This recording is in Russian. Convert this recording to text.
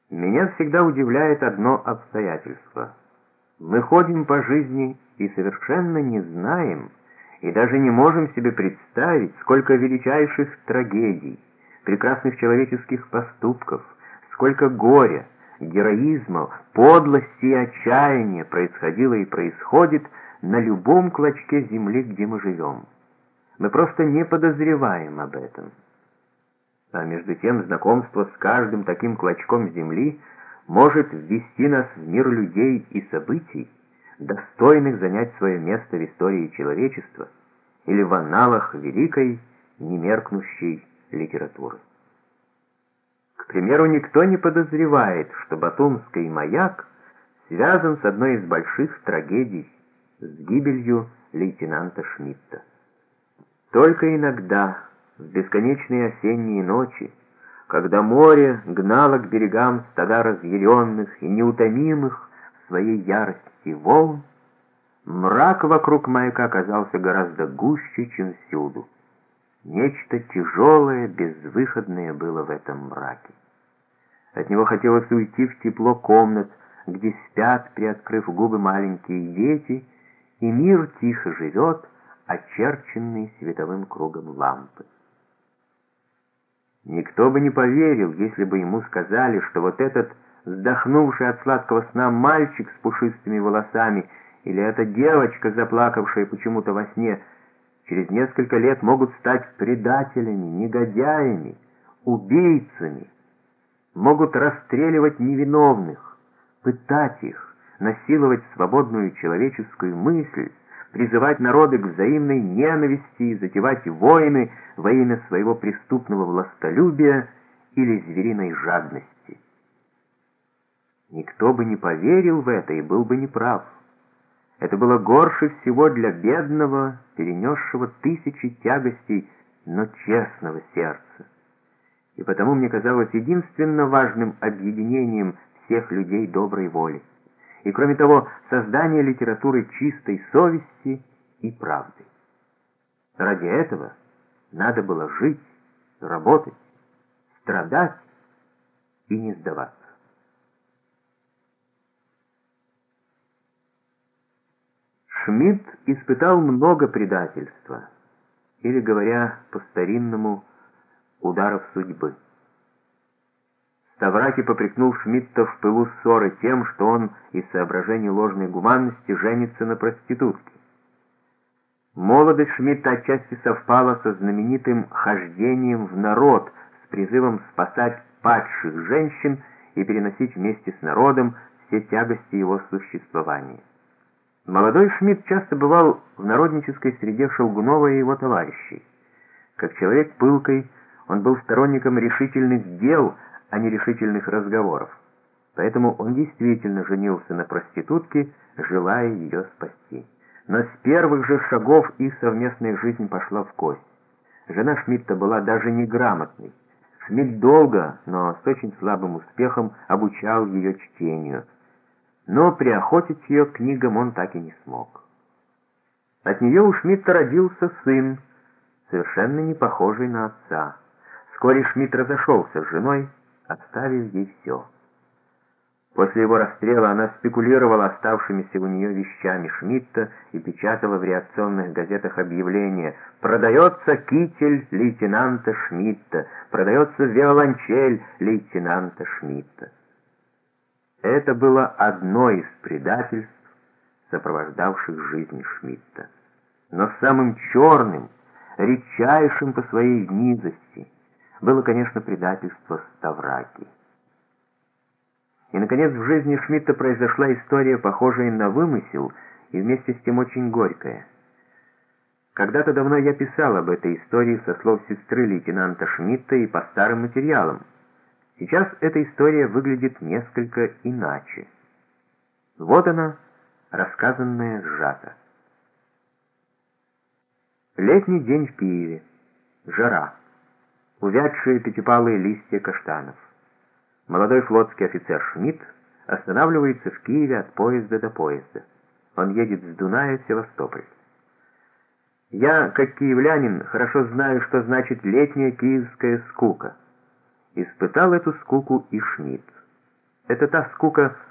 Меня всегда удивляет одно обстоятельство. Мы ходим по жизни и совершенно не знаем, и даже не можем себе представить, сколько величайших трагедий, прекрасных человеческих поступков, сколько горя, героизма, подлости и отчаяния происходило и происходит на любом клочке земли, где мы живем. Мы просто не подозреваем об этом. А между тем знакомство с каждым таким клочком земли может ввести нас в мир людей и событий, достойных занять свое место в истории человечества или в анналах великой, немеркнущей литературы. К примеру, никто не подозревает, что Батумский маяк связан с одной из больших трагедий, с гибелью лейтенанта Шмидта. Только иногда, в бесконечные осенние ночи, когда море гнало к берегам стада разъяренных и неутомимых в своей ярости волн, мрак вокруг маяка казался гораздо гуще, чем всюду. Нечто тяжелое, безвыходное было в этом мраке. От него хотелось уйти в тепло комнат, где спят, приоткрыв губы, маленькие дети, и мир тихо живет, очерченный световым кругом лампы. Никто бы не поверил, если бы ему сказали, что вот этот вздохнувший от сладкого сна мальчик с пушистыми волосами или эта девочка, заплакавшая почему-то во сне, через несколько лет могут стать предателями, негодяями, убийцами, могут расстреливать невиновных, пытать их, насиловать свободную человеческую мысль, призывать народы к взаимной ненависти и затевать войны во имя своего преступного властолюбия или звериной жадности. Никто бы не поверил в это и был бы неправ. Это было горше всего для бедного, перенесшего тысячи тягостей, но честного сердца. И потому мне казалось единственно важным объединением всех людей доброй воли. И, кроме того, создание литературы чистой совести и правды. Ради этого надо было жить, работать, страдать и не сдаваться. Шмидт испытал много предательства, или, говоря по-старинному, ударов судьбы. Ставраки попрекнул Шмидта в пылу ссоры тем, что он из соображений ложной гуманности женится на проститутке. Молодость Шмидта отчасти совпала со знаменитым хождением в народ с призывом спасать падших женщин и переносить вместе с народом все тягости его существования. Молодой Шмидт часто бывал в народнической среде Шелгунова и его товарищей. Как человек пылкой, он был сторонником решительных дел, а не решительных разговоров. Поэтому он действительно женился на проститутке, желая ее спасти. Но с первых же шагов их совместная жизнь пошла в кость. Жена Шмидта была даже неграмотной. Шмидт долго, но с очень слабым успехом обучал ее чтению. Но приохотить ее к книгам он так и не смог. От нее у Шмидта родился сын, совершенно не похожий на отца. Вскоре Шмидт разошелся с женой, оставив ей все. После его расстрела она спекулировала оставшимися у нее вещами Шмидта и печатала в реакционных газетах объявления: «Продается китель лейтенанта Шмидта, продается виолончель лейтенанта Шмидта». Это было одно из предательств, сопровождавших жизнь Шмидта. Но самым черным, редчайшим по своей низости было, конечно, предательство Ставраки. И, наконец, в жизни Шмидта произошла история, похожая на вымысел, и вместе с тем очень горькая. Когда-то давно я писал об этой истории со слов сестры лейтенанта Шмидта и по старым материалам. Сейчас эта история выглядит несколько иначе. Вот она, рассказанная сжато. Летний день в Киеве. Жара. Увядшие пятипалые листья каштанов. Молодой флотский офицер Шмидт останавливается в Киеве от поезда до поезда. Он едет с Дуная в Севастополь. Я, как киевлянин, хорошо знаю, что значит летняя киевская скука. Испытал эту скуку и Шмидт. Это та скука,